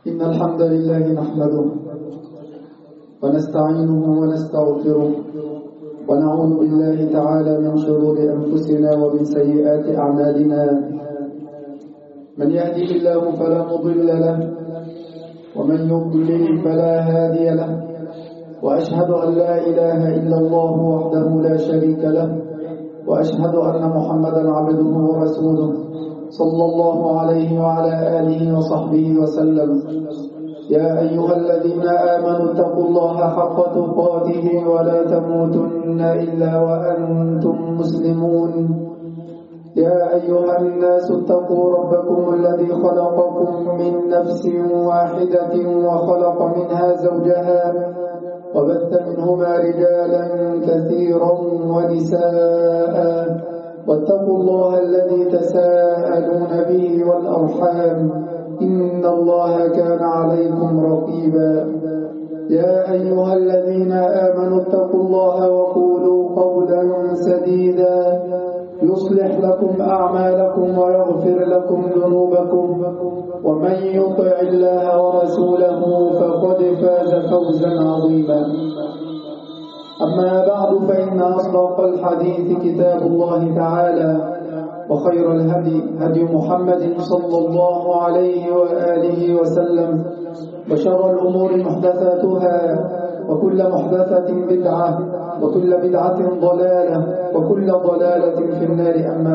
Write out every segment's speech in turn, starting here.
إن الحمد لله نحمده ونستعينه ونستغفره ونعوذ بالله تعالى من شرور أنفسنا ومن سيئات أعمالنا. من يهده الله فلا مضل له ومن يضلل فلا هادي له، وأشهد أن لا إله إلا الله وحده لا شريك له، وأشهد أن محمدا عبده ورسوله صلى الله عليه وعلى آله وصحبه وسلم. يا أيها الذين آمنوا اتقوا الله حق تقاته ولا تموتن إلا وأنتم مسلمون. يا أيها الناس اتقوا ربكم الذي خلقكم من نفس واحدة وخلق منها زوجها وبث منهما رجالا كثيرا ونساء، واتقوا الله الذي تساءلون به والأرحام إن الله كان عليكم رقيبا. يا أيها الذين آمنوا اتقوا الله وقولوا قولا سديدا يصلح لكم أعمالكم ويغفر لكم ذنوبكم، ومن يطع الله ورسوله فقد فاز فوزا عظيما. أما بعد، فإن أصدق الحديث كتاب الله تعالى، وخير الهدي هدي محمد صلى الله عليه وآله وسلم، وشر الأمور محدثاتها، وكل محدثة بدعة، وكل بدعة ضلالة، وكل ضلالة في النار.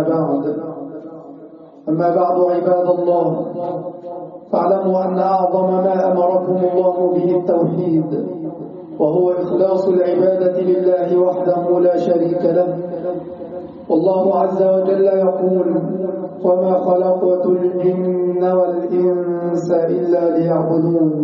أما بعد عباد الله، فاعلموا أن أعظم ما أمركم الله به التوحيد، وهو إخلاص العبادة لله وحده لا شريك له. والله عز وجل يقول: وما خلقت الجن والإنس إلا ليعبدون.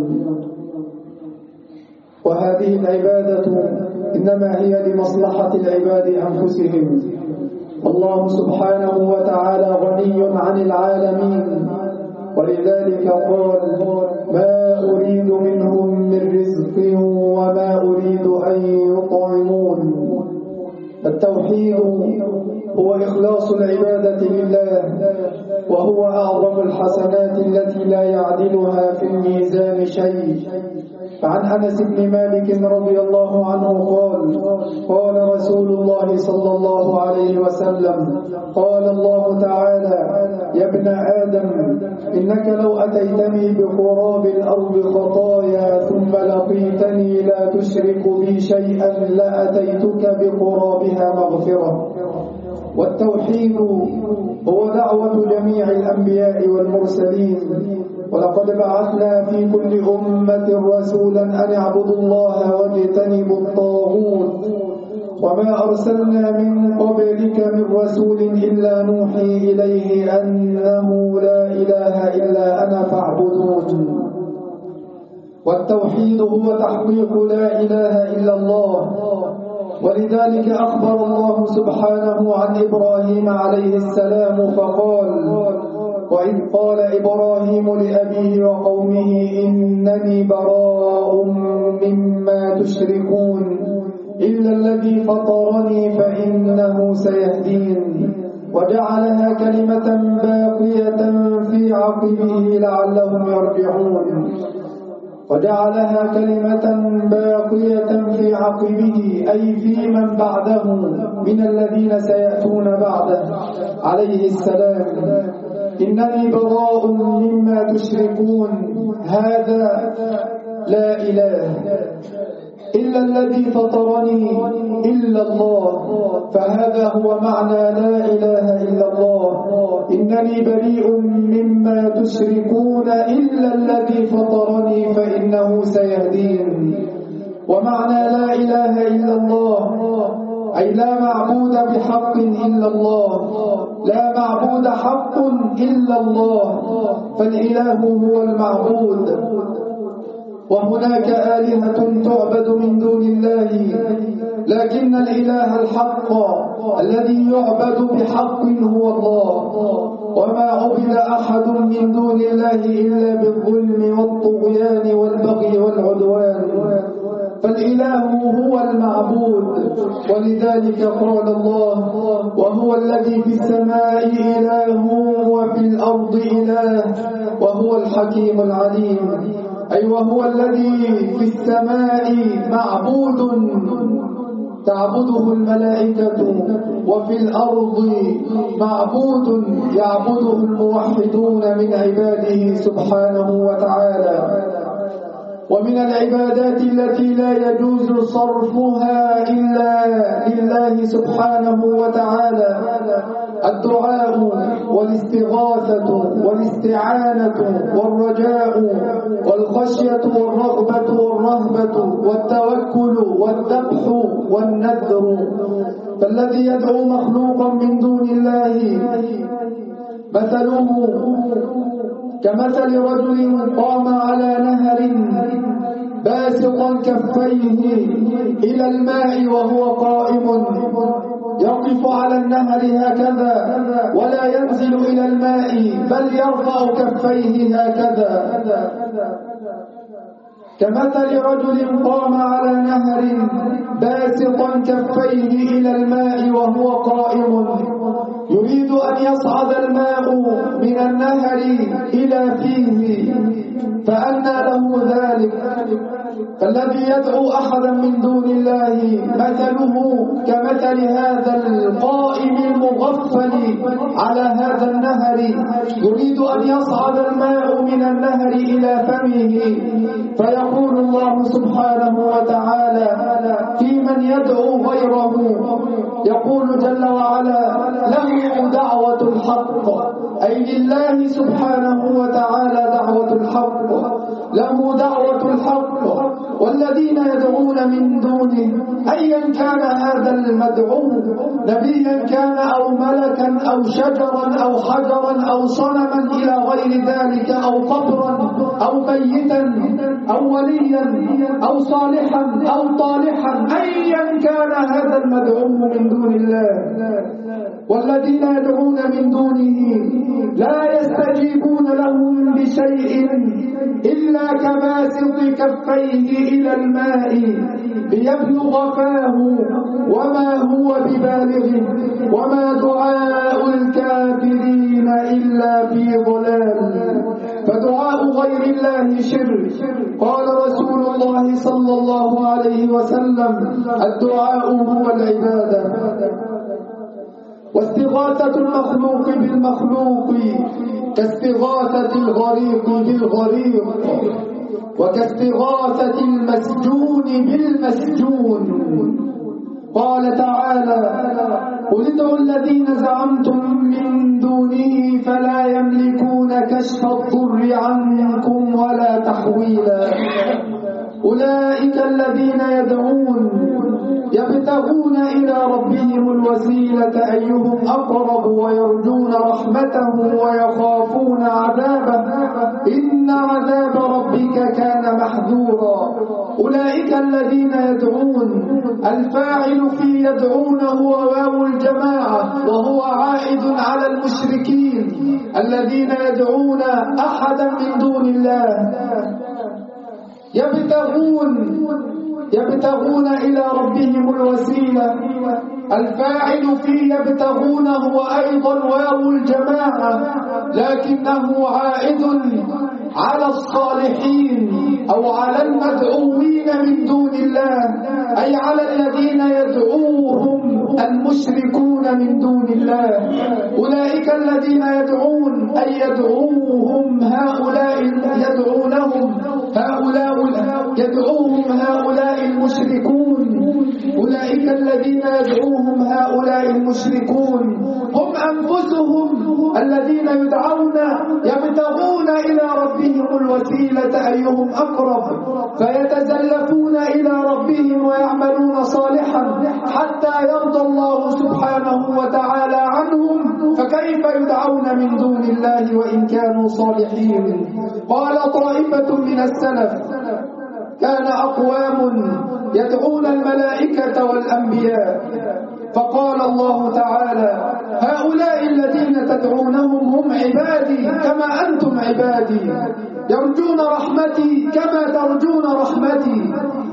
وهذه العبادة إنما هي لمصلحة العباد أنفسهم. الله سبحانه وتعالى غني عن العالمين، ولذلك قال: ما أريد منهم من رزق وما أريد أن يطعمون. التوحيد هو إخلاص العبادة لله، وهو أعظم الحسنات التي لا يعدلها في الميزان شيء. فعن أنس بن مالك رضي الله عنه قال رسول الله صلى الله عليه وسلم: قال الله تعالى: يا ابن آدم، إنك لو أتيتني بقراب الأرض خطايا ثم لقيتني لا تشرك بي شيئا لأتيتك بقرابها مغفرة. والتوحيد هو دعوة جميع الأنبياء والمرسلين، ولقد بعثنا في كل أمة رسولا أن اعبدوا الله واجتنبوا الطاغوت، وما أرسلنا من قبلك من رسول إلا نوحي إليه أنه لا إله إلا أنا فاعبدون. والتوحيد هو تحقيق لا إله إلا الله، ولذلك أخبر الله سبحانه عن إبراهيم عليه السلام فقال: وإذ قال إبراهيم لأبيه وقومه إنني براء مما تشركون إلا الذي فطرني فإنه سيهدين. وجعلها كلمة باقية في عقبه لعلهم يرجعون. وجعلها كلمة باقية في عقبه، أي في من بعده من الذين سيأتون بعده عليه السلام. إنني براء مما تشركون، هذا لا إله إلا الذي فطرني إلا الله، فهذا هو معنى لا إله إلا الله. إنني بريء مما تشركون إلا الذي فطرني فإنه سيهدين. ومعنى لا إله إلا الله أي لا معبود بحق إلا الله، لا معبود حق إلا الله، فالإله هو المعبود. وهناك آلهة تعبد من دون الله، لكن الإله الحق الذي يعبد بحق هو الله. وما عبد أحد من دون الله إلا بالظلم والطغيان والبغي والعدوان. فالإله هو المعبود، ولذلك قال الله: وهو الذي في السماء إله وفي الأرض إله وهو الحكيم العليم. أي وهو الذي في السماء معبود تعبده الملائكة، وفي الأرض معبود يعبده الموحدون من عباده سبحانه وتعالى. ومن العبادات التي لا يجوز صرفها إلا لله سبحانه وتعالى الدعاء والاستغاثة والاستعانة والرجاء والخشية والرغبة والرهبة والتوكل والذبح والنذر. فالذي يدعو مخلوقا من دون الله مثله كمثل رجل قام على نهر باسطا كفيه إلى الماء وهو قائم، يقف على النهر هكذا ولا ينزل إلى الماء بل يرفع كفيه هكذا. كمثل رجل قام على نهر باسطا كفيه إلى الماء وهو قائم، يريد أن يصعد الماء من النهر إلى فيه، فأنى له ذلك؟ فالذي يدعو أحدا من دون الله مثله كمثل هذا القائم المغفل على هذا النهر، يريد أن يصعد الماء من النهر إلى فمه، فيقول الله سبحانه وتعالى في من يدعو غيره، يقول جل وعلا: له دعوة الحق، أي لله سبحانه وتعالى دعوة الحق، له دعوة الحق. والذين يدعون من دونه أيا كان هذا المدعو، نبيا كان أو ملكا أو شجرا أو حجرا أو صنما إلى غير ذلك، أو قبرا أو ميتا أو وليا أو صالحا أو طالحا، أيا كان هذا المدعو من دون الله. والذين يدعون من دونه لا يستجيبون لهم بشيء إلا كباسط كفيه إلى الماء ليبلغ فاه وما هو ببالغه، وما دعاء الكافرين إلا في ضلال. فدعاء غير الله شرك. قال رسول الله صلى الله عليه وسلم: الدعاء هو العبادة. واستغاثة المخلوق بالمخلوق كاستغاثة الغريق بالغريق، وكاستغاثة المسجون بالمسجون. قال تعالى: قل ادعوا الذين زعمتم من دونه فلا يملكون كشف الضر عنكم ولا تحويلا. أولئك الذين يدعون يبتغون إلى ربهم الوسيلة أيهم أقرب ويرجون رحمته ويخافون عذابه إن عذاب ربك كان محذورا. أولئك الذين يدعون، الفاعل في يدعون هو واو الجماعة، وهو عائد على المشركين الذين يدعون أحدا من دون الله، يبتغون إلى ربهم الوسيلة. الفاعل في يبتغون هو أيضا واو الجماعة، لكنه عائد على الصالحين أو على المدعوين من دون الله، أي على الذين يدعوهم المشركون من دون الله. أولئك الذين يدعون أي يدعوهم هؤلاء، يدعوهم هؤلاء المشركون. أولئك الذين يدعوهم هؤلاء المشركون هم أنفسهم الذين يدعون يبتغون إلى ربهم الوسيلة أيهم أقرب، فيتزلفون إلى ربهم ويعملون صالحا حتى يرضى الله سبحانه وتعالى عنهم، فكيف يدعون من دون الله وإن كانوا صالحين؟ قال طائفة من السلف: كان أقوام يدعون الملائكة والأنبياء، فقال الله تعالى: هؤلاء الذين تدعونهم هم عبادي كما أنتم عبادي، يرجون رحمتي كما ترجون رحمتي،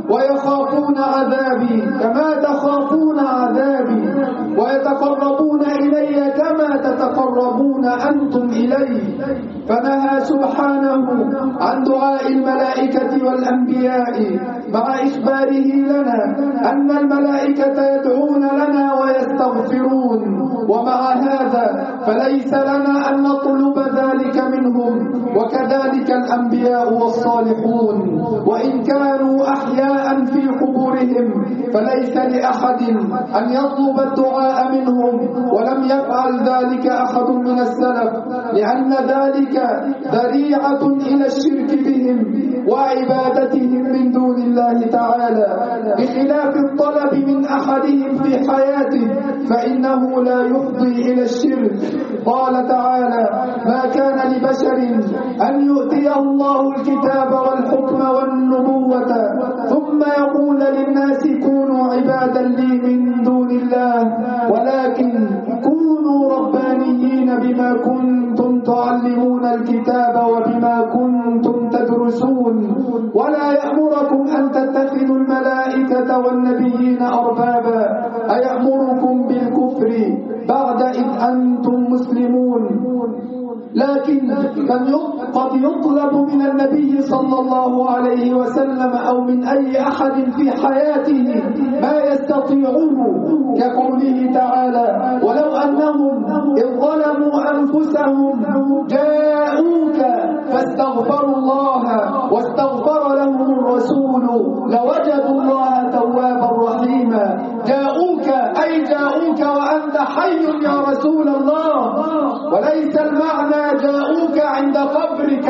ويخافون عذابي كما تخافون عذابي ويتقربون إلي كما تتقربون أنتم إلي. فنهى سبحانه عن دعاء الملائكة والأنبياء مع إخباره لنا أن الملائكة يدعون لنا ويستغفرون، ومع هذا فليس لنا أن نطلب ذلك منهم، وكذلك الأنبياء والصالحون وإن كانوا أحياء في قبورهم فليس لأحد أن يطلب الدعاء منهم، ولم يفعل ذلك أحد من السلف، لأن ذلك ذريعة إلى الشرك بهم وعبادتهم من دون الله تعالى، بخلاف الطلب من أحدهم في حياته فإنه لا يفضي إلى الشرك. قال تعالى: ما كان لبشر أن يؤتيه الله الكتاب والحكم والنبوة ثم يقول للناس كونوا عبادا لي من دون الله ولكن كونوا ربانيين بما كنتم تعلمون الكتاب وبما كنتم تدرسون، ولا يأمركم أن تتخذوا الملائكة والنبيين أربابا أيأمركم بالكفر بعد إذ أنتم مسلمون. لكن قد يطلب من النبي صلى الله عليه وسلم أو من أي أحد في حياته ما يستطيعه، كقوله تعالى: ولو أنهم إذ ظلموا أنفسهم جاءوك فاستغفروا الله واستغفر لهم الرسول لوجدوا الله توابا رحيما. جاءوك أي جاءوك وأنت حي يا رسول الله، وليس المعنى جاءوك عند قبرك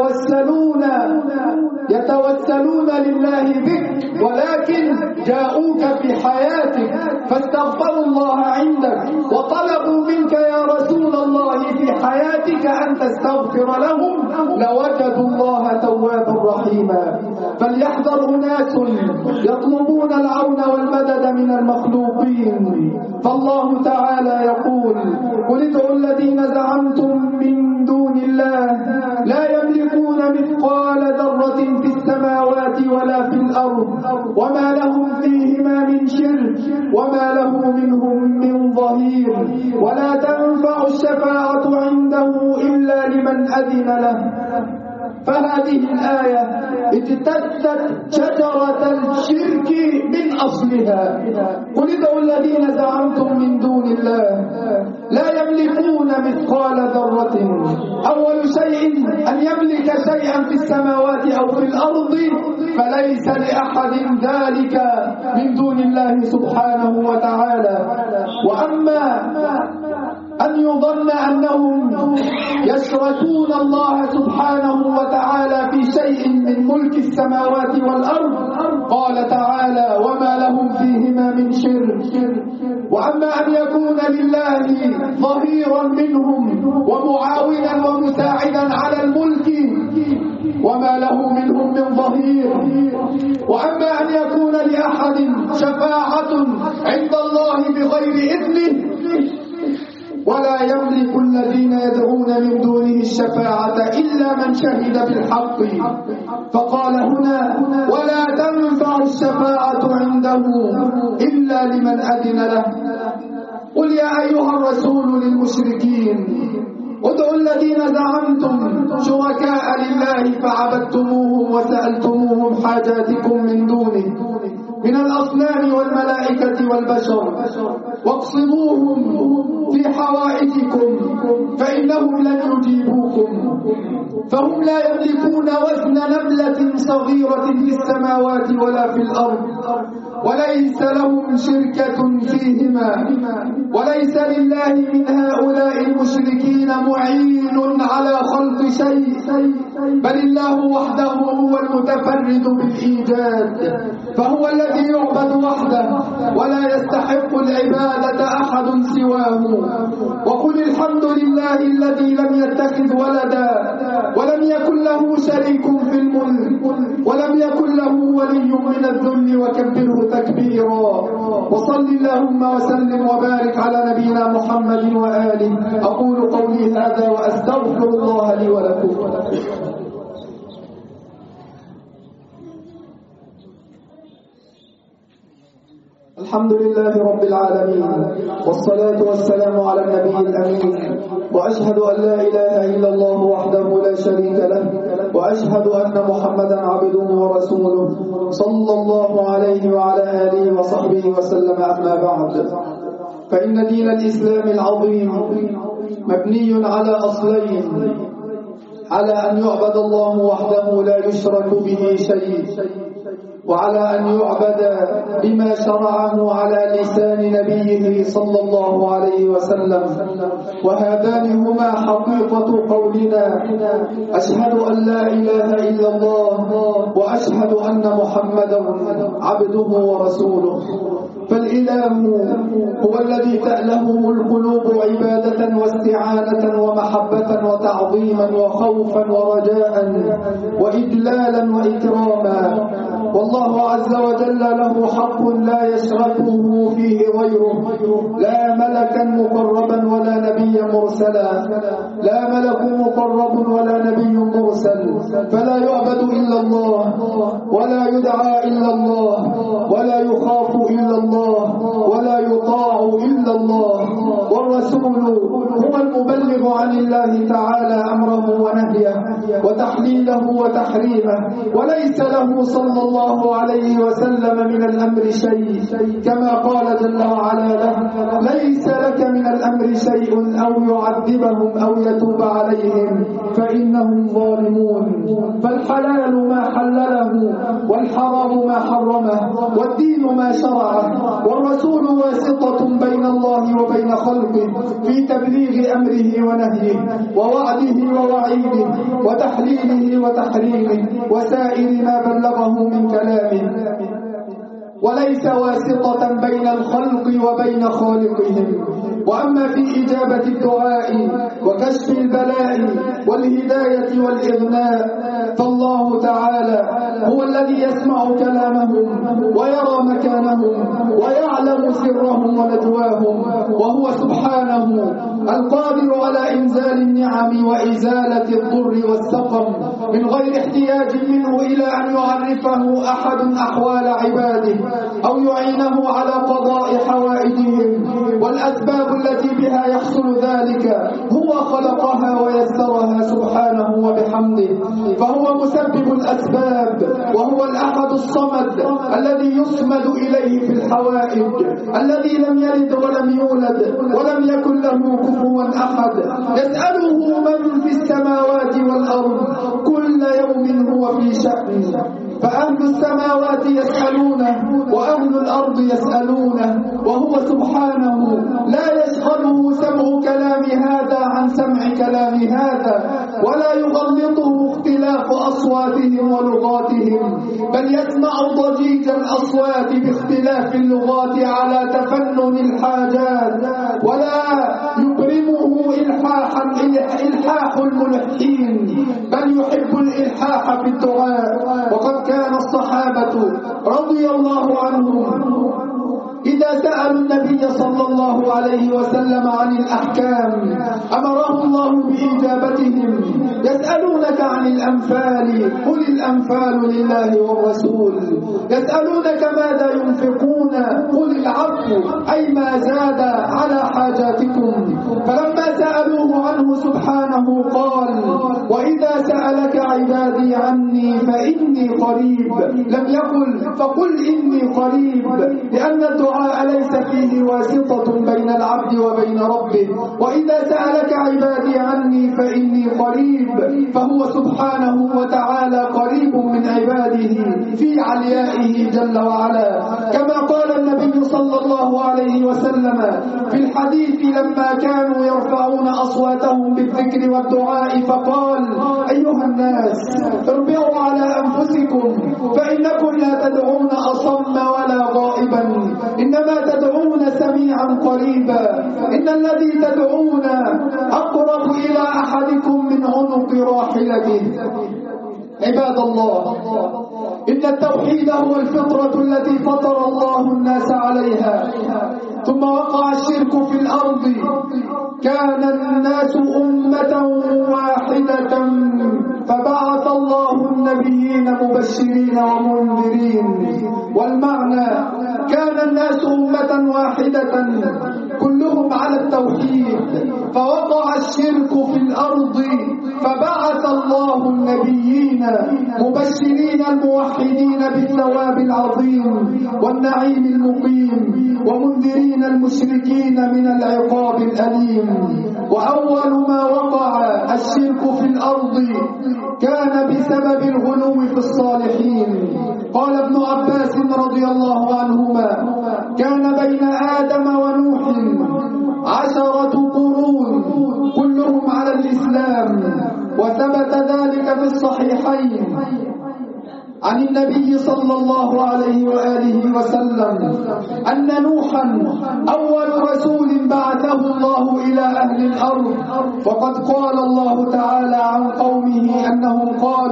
يتوسلون لله بك، ولكن جاءوك في حياتك فاستغفروا الله عندك وطلبوا منك يا رسول الله في حياتك أن تستغفر لهم لوجدوا الله توابا رحيما. فليحذر أناس يطلبون العون والمدد من المخلوقين، فالله تعالى يقول: قل ادعوا الذين زعمتم من دون الله لا يملكون مثقال ذرة في السماوات ولا في الأرض وما لهم فيهما من شرك وما له منهم من ظهير ولا تنفع الشفاعة عنده إلا لمن أذن له. فهذه الآية اجتثت شجرة الشرك من أصلها. قل ادعوا الذين زعمتم من دون الله لا يملكون مثقال ذرة. أول شيء أن يملك شيئا في السماوات أو في الأرض فليس لأحد ذلك من دون الله سبحانه وتعالى. وأما أن يظن أنهم يشركون الله سبحانه وتعالى في شيء من ملك السماوات والأرض، قال تعالى: وما لهم فيهما من شرك. وأما أن يكون لله ظهيرا منهم ومعاونا ومساعدا على الملك وما له منهم من ظهير. وأما أن يكون لأحد شفاعة عند الله بغير إذنه، ولا يملك الذين يدعون من دونه الشفاعة إلا من شهد بالحق. فقال هنا: ولا تنفع الشفاعة عنده إلا لمن أذن له. قل يا أيها الرسول للمشركين: ادعوا الذين زعمتم شركاء لله فعبدتموهم وسألتموهم حاجاتكم من دونه من الأصنام والملائكة والبشر واقصدوهم في حوائجكم فإنهم لن يجيبوكم، فهم لا يملكون وزن نملة صغيرة في السماوات ولا في الأرض، وليس لهم شركة فيهما، وليس لله من هؤلاء المشركين معين على خلق شيء، بل الله وحده هو المتفرد بالإيجاد، فهو الذي يعبد وحده ولا يستحق العبادة أحد سواه. وقل الحمد لله الذي لم يتخذ ولدا ولم يكن له شريك في الملك ولم يكن له ولي من الذل وكبره تكبيرا. وصل اللهم وسلم وبارك على نبينا محمد وآله. أقول قولي هذا وأستغفر الله لي ولكم. الحمد لله رب العالمين، والصلاة والسلام على النبي الأمين، وأشهد أن لا إله إلا الله وحده لا شريك له، وأشهد أن محمدا عبده ورسوله صلى الله عليه وعلى آله وصحبه وسلم. أما بعد، فإن دين الإسلام العظيم مبني على أصلين: على أن يعبد الله وحده لا يشرك به شيء، وعلى أن يعبد بما شرعه على لسان نبيه صلى الله عليه وسلم. وهذان هما حقيقة قولنا: أشهد أن لا إله إلا الله وأشهد أن محمدا عبده ورسوله. فالإله هو الذي تألهه القلوب عبادة واستعانة ومحبة وتعظيما وخوفا ورجاء وإجلالا وإكراما. والله عز وجل له حق لا يشركه فيه غيره، لا ملكا مقربا ولا نبيا مرسلا، لا ملك مقرب ولا نبي مرسل، فلا يعبد إلا الله ولا يدعى إلا الله ولا يخاف إلا الله ولا يطاع إلا الله. والرسول هو المبلغ عن الله تعالى أمره ونهيه وتحليله وتحريمه، وليس له صلى الله عليه وسلم من الأمر شيء، كما قال جل وعلا له: ليس لك من الأمر شيء أو يعذبهم أو يتوب عليهم فإنهم ظالمون. فالحلال ما حلله والحرام ما حرمه والدين ما شرعه، والرسول واسطة بين الله وبين خلقه في تبليغ أمره ونهيه ووعده ووعيده وتحليله وتحريمه وسائر ما بلغه من كلامه، وليس واسطة بين الخلق وبين خالقهم. وأما في إجابة الدعاء وكشف البلاء والهداية والإغناء فالله تعالى هو الذي يسمع كلامهم ويرى مكانهم ويعلم سرهم ونجواهم، وهو سبحانه القادر على إنزال النعم وإزالة الضر والسقم من غير احتياج منه إلى أن يعرفه أحد أحوال عباده أو يعينه على قضاء حوائجهم. والأسباب التي بها يحصل ذلك هو خلقها ويسرها سبحانه وبحمده، فهو مسبب الأسباب، وهو الأحد الصمد الذي يصمد إليه في الحوائج، الذي لم يلد ولم يولد ولم يكن له كفوا أحد. يسأله من في السماوات والأرض كل يوم هو في شأن، فأهل السماوات يسألونه وأهل الأرض يسألونه، وهو سبحانه لا يشغله سمع كلام هذا عن سمع كلام هذا، ولا يغلطه اختلاف أصواتهم ولغاتهم، بل يسمع ضجيج الأصوات باختلاف اللغات على تفنن الحاجات، ولا يكرمه إلحاح الملحين، بل يحب الإلحاح في الدعاء. وقد كان الصحابة رضي الله عنهم إذا سألوا النبي صلى الله عليه وسلم عن الأحكام أمره الله بإجابتهم. يسألونك عن الأنفال قل الأنفال لله والرسول، يسألونك ماذا ينفقون قل العفو أي ما زاد على حاجاتكم. فلما سألوه عنه سبحانه قال: وإذا سألك عبادي عني فإني قريب، لم يقل فقل إني قريب، لأن الدعاء ليس فيه واسطة بين العبد وبين ربه. وإذا سألك عبادي عني فإني قريب، فهو سبحانه وتعالى قريب من عباده في عليائه جل وعلا، كما قال النبي صلى الله عليه وسلم في الحديث لما كانوا يرفعون أصواتهم بالذكر والدعاء فقال: أيها الناس اربعوا على أنفسكم فإنكم لا تدعون أصم ولا غائبا، إنما تدعون سميعا قريبا، إن الذي تدعون أقرب إلى أحدكم من عنق راحلته. عباد الله، إن التوحيد هو الفطرة التي فطر الله الناس عليها، ثم وقع الشرك في الأرض، كان الناس أمة واحدة فبعث الله النبيين مبشرين ومنذرين. والمعنى كان الناس أمة واحدة كلهم على التوحيد، فوقع الشرك في الأرض، فبعث الله النبيين مبشرين الموحدين بالثواب العظيم والنعيم المقيم، ومنذرين المشركين من العقاب الأليم. وأول ما وقع الشرك في الأرض كان بسبب الغلو في الصالحين. قال ابن عباس رضي الله عنهما: كان بين آدم ونوح 10 قرون كلهم على الإسلام. وثبت ذلك في الصحيحين عن النبي صلى الله عليه وآله وسلم أن نوحا أول رسول بعثه الله إلى أهل الأرض. وقد قال الله تعالى عن قومه أنهم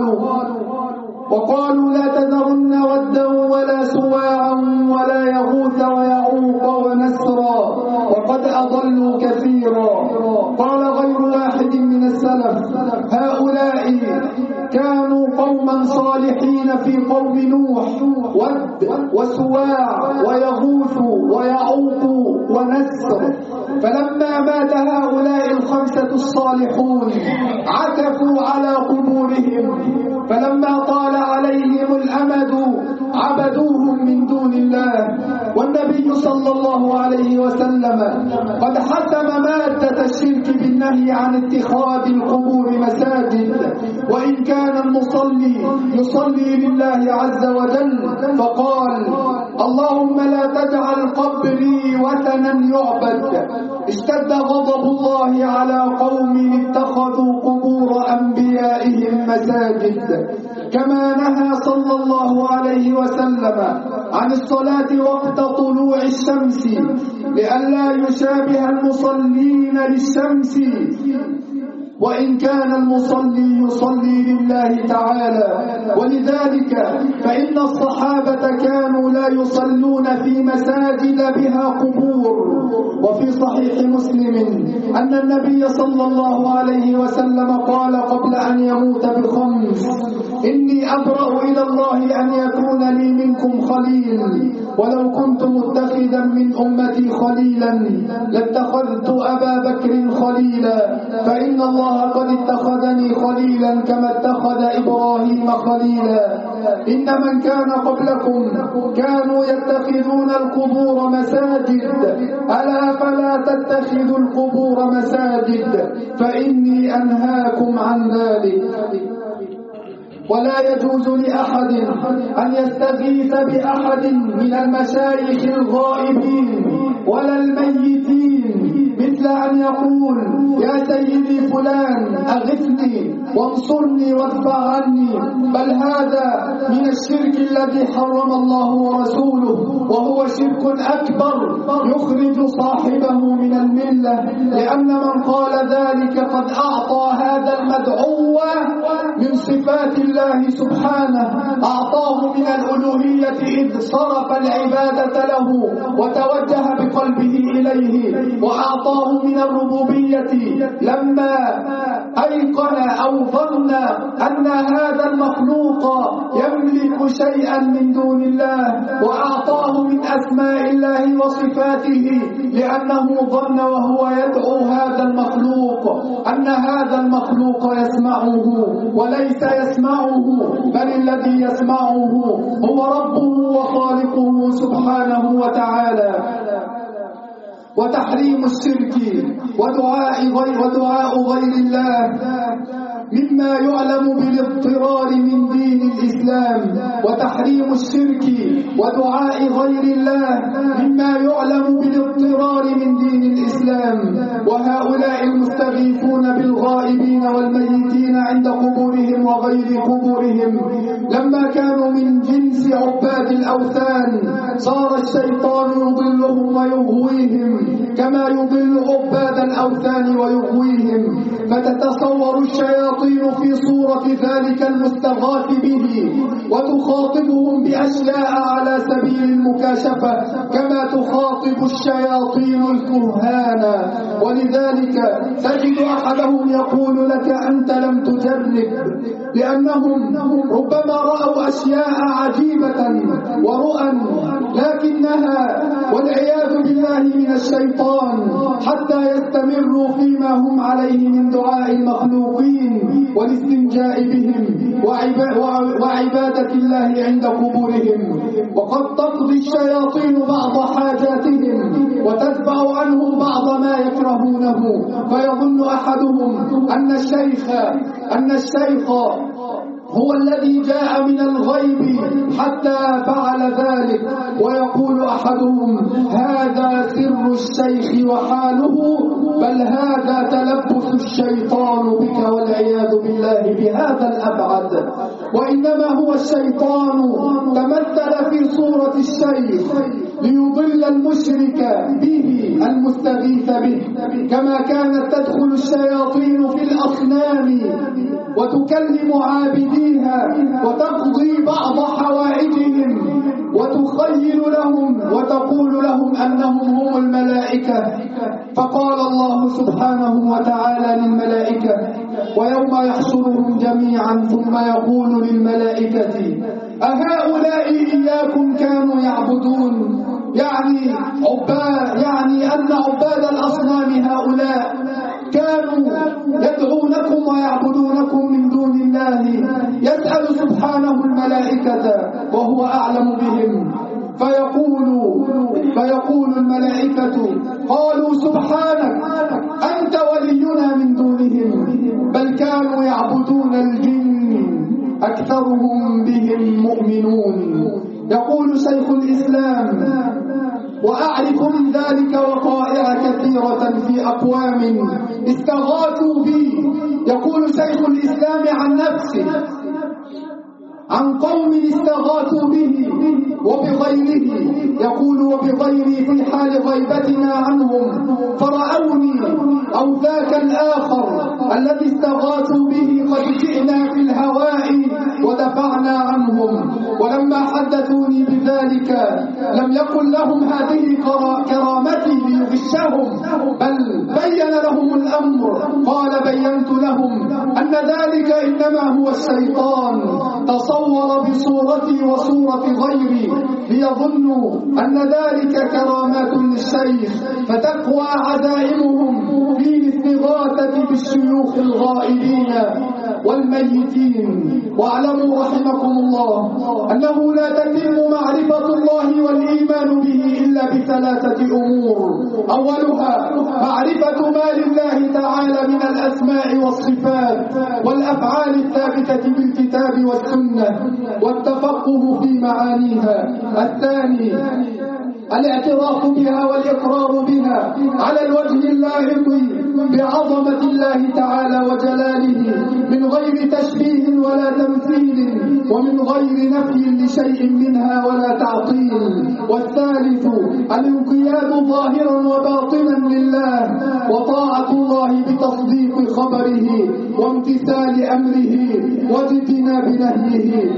وقالوا لا تذرن ودا ولا سواعا ولا يغوث ويعوق ونسرا وقد أضلوا كثيرا. قال غير واحد من السلف: هؤلاء كانوا قوما صالحين في قوم نوح، ود وسواع ويغوث ويعوق ونسر. فلما مات هؤلاء 5 الصالحون عكفوا على قبورهم، فلما طال عليهم الأمد عبدوهم من دون الله. والنبي صلى الله عليه وسلم قد حسم مادة الشرك بالنهي عن اتخاذ القبور مساجد، وإن كان المصلي يصلي لله عز وجل، فقال: اللهم لا تجعل قبري وثنا يعبد. اشتد غضب الله على قوم اتخذوا قبور أنبيائهم مساجد. كما نهى صلى الله عليه وسلم عن الصلاة وقت طلوع الشمس لئلا يشابه المصلين للشمس، وإن كان المصلي يصلي لله تعالى. ولذلك فإن الصحابة كانوا لا يصلون في مساجد بها قبور. وفي صحيح مسلم أن النبي صلى الله عليه وسلم قال قبل أن يموت ب5: إني أبرأ إلى الله أن يكون لي منكم خليل، ولو كنت متخذا من أمتي خليلا لاتخذت أبا بكر خليلا، فإن الله قد اتخذني خليلا كما اتخذ إبراهيم خليلا. إن من كان قبلكم كانوا يتخذون القبور مساجد، ألا فلا تتخذوا القبور مساجد فإني أنهاكم عن ذلك. ولا يجوز لأحد أن يستغيث بأحد من المشايخ الغائبين ولا الميتين، مثل أن يقول: يا سيدي فلان أغثني وانصرني وادفع عني. بل هذا من الشرك الذي حرم الله ورسوله، وهو شرك أكبر يخرج صاحبه من الملة، لأن من قال ذلك قد أعطى هذا المدعو من صفات الله سبحانه، أعطاه من الألوهية إذ صرف العبادة له وتوجه بقلبه إليه، وأعطاه من الربوبية لما أيقن أو ظن أن هذا المخلوق يملك شيئا من دون الله، وأعطاه من أسماء الله وصفاته لأنه ظن وهو يدعو هذا المخلوق أن هذا المخلوق يسمعه، وليس يسمعه، بل الذي يسمعه هو ربه وخالقه سبحانه وتعالى. وتحريم الشرك ودعاء غير الله مما يعلم بالاضطرار من دين الإسلام. وتحريم الشرك ودعاء غير الله مما يعلم بالاضطرار من دين الإسلام. وهؤلاء المستغيثون بالغائبين والميتين عند قبورهم وغير قبورهم لما كانوا من جنس عباد الأوثان صار الشيطان يضلهم ويغويهم كما يضل عباد الأوثان ويغويهم، فتتصور الشياطين في صورة ذلك المستغاث به وتخاطبهم بأشياء على سبيل المكاشفة كما تخاطب الشياطين الكهان. ولذلك تجد أحدهم يقول لك: أنت لم تجرب يكذب، لأنهم ربما رأوا أشياء عجيبة ورؤى لكنها والعياذ بالله من الشيطان، حتى يستمروا فيما هم عليه من دعاء المخلوقين والاستنجاء بهم وعبادة الله عند قبورهم. وقد تقضي الشياطين بعض حاجاتهم وتدفع عنهم بعض ما يكرهونه، فيظن أحدهم أن الشيخ هو الذي جاء من الغيب حتى فعل ذلك، ويقول أحدهم هذا سر الشيخ وحاله، بل هذا تلبس الشيطان بك والعياذ بالله بهذا الأبعد. وإنما هو الشيطان تمثل في صورة الشيخ ليضل المشرك به المستغيث به، كما كانت تدخل الشياطين في الأصنام وتكلم عابديها وتقضي بعض حوائجهم وتخيل لهم وتقول لهم أنهم هم الملائكة. فقال الله سبحانه وتعالى للملائكة ويوم يحشرهم جميعا ثم يقول للملائكة أهؤلاء إياكم كانوا يعبدون، يعني أن عباد الأصنام هؤلاء كانوا يدعونكم ويعبدونكم من دون الله. يسأل سبحانه الملائكة وهو أعلم بهم، فيقول الملائكة قالوا سبحانك أنت ولينا من دونهم، بل كانوا يعبدون الجن أكثرهم بهم مؤمنون. يقول شيخ الإسلام وأعرف من ذلك وقائع كثيرة في أقوام استغاثوا بي. يقول شيخ الإسلام عن نفسه عن قوم استغاثوا به وبغيره، يقول وبغيري في حال غيبتنا عنهم، فرأوني أو ذاك الآخر الذي استغاثوا به قد جئنا في الهواء ودفعنا عنهم، ولما حدثوني بذلك لم يقل لهم هذه كرامتي ليغشهم، بل بين لهم الأمر. قال بينت لهم أن ذلك إنما هو الشيطان تصور بصورتي وصورة غيري ليظنوا أن ذلك كرامات للشيخ، فتقوى عزائمهم في الاستغاثة بالشيوخ الغائبين والميتين. واعلموا رحمكم الله أنه لا تتم معرفة الله والإيمان به إلا بثلاثة أمور: أولها معرفة ما لله تعالى من الأسماء والصفات والأفعال الثابتة بالكتاب والسنة والتفقه في معانيها. الثاني الاعتراف بها والإقرار بها على الوجه اللائق بعظمة الله تعالى وجلاله من غير تشبيه ولا تمثيل ومن غير نفي لشيء منها ولا تعطيل. والثالث الانقياد ظاهرا وباطنا لله وطاعة الله بتصديق خبره وامتثال أمره واجتناب نهيه.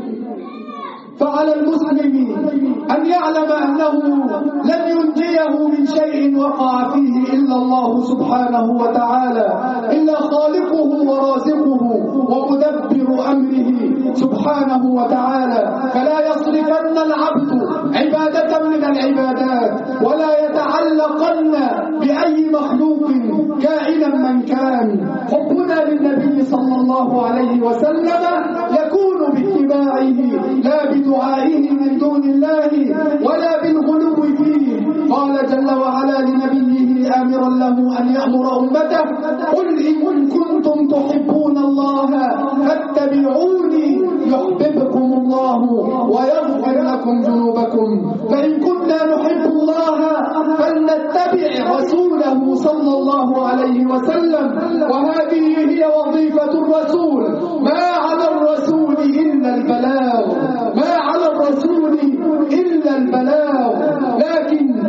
فعلى المسلم أن يعلم أنه لن ينجيه من شيء وقع فيه إلا الله سبحانه وتعالى، إلا خالقه ورازقه ومدبر أمره سبحانه وتعالى. فلا يصرفن العبد عبادة من العبادات ولا يتعلقن بأي مخلوق كائنا من كان. حبنا للنبي صلى الله عليه وسلم يكون باتباعه لا بدعائه من دون الله ولا بالغلو فيه. قال جل وعلا لنبيه آمرا له أن يأمر أمته قل إن كنتم تحبون الله فاتبعوني يحببكم الله ويغفر لكم ذنوبكم. فإن كنا نحب الله فلنتبع رسوله صلى الله عليه وسلم، وهذه هي وظيفة الرسول. ما على الرسول إلا البلاغ، ما على الرسول إلا البلاغ. لكن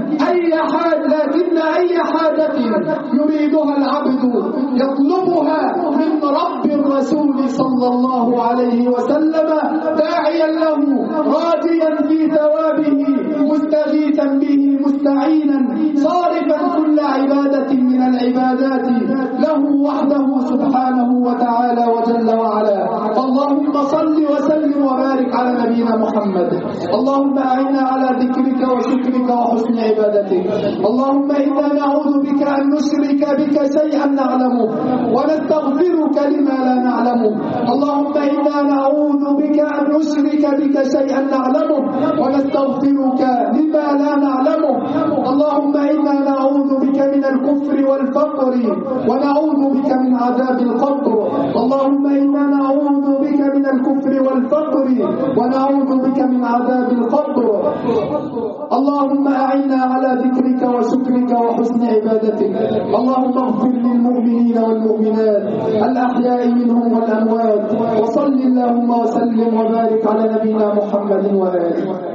أي حاجة يريدها العبد يطلبها من رب الرسول صلى الله عليه وسلم داعيا له راجيا في ثوابه مستغيثا به مستعينا صارفا كل عبادة من العبادات له وحده سبحانه وتعالى وجل على نبينا محمد. اللهم أعنا على ذكرك وشكرك وحسن عبادتك. اللهم إنا نعوذ بك أن نشرك بك شيئا نعلمه ونستغفرك لما لا نعلمه. اللهم إنا نعوذ بك أن نشرك بك شيئا نعلمه ونستغفرك لما لا نعلمه. اللهم إنا نعوذ بك من الكفر والفقر ونعوذ بك من عذاب القبر. اللهم إنا نعوذ بك من الكفر والفقر ونعوذ بك من عذاب القبر. اللهم أعنا على ذكرك وشكرك وحسن عبادتك. اللهم اغفر للمؤمنين والمؤمنات الأحياء منهم والأموات، وصل اللهم وسلم وبارك على نبينا محمد وآله.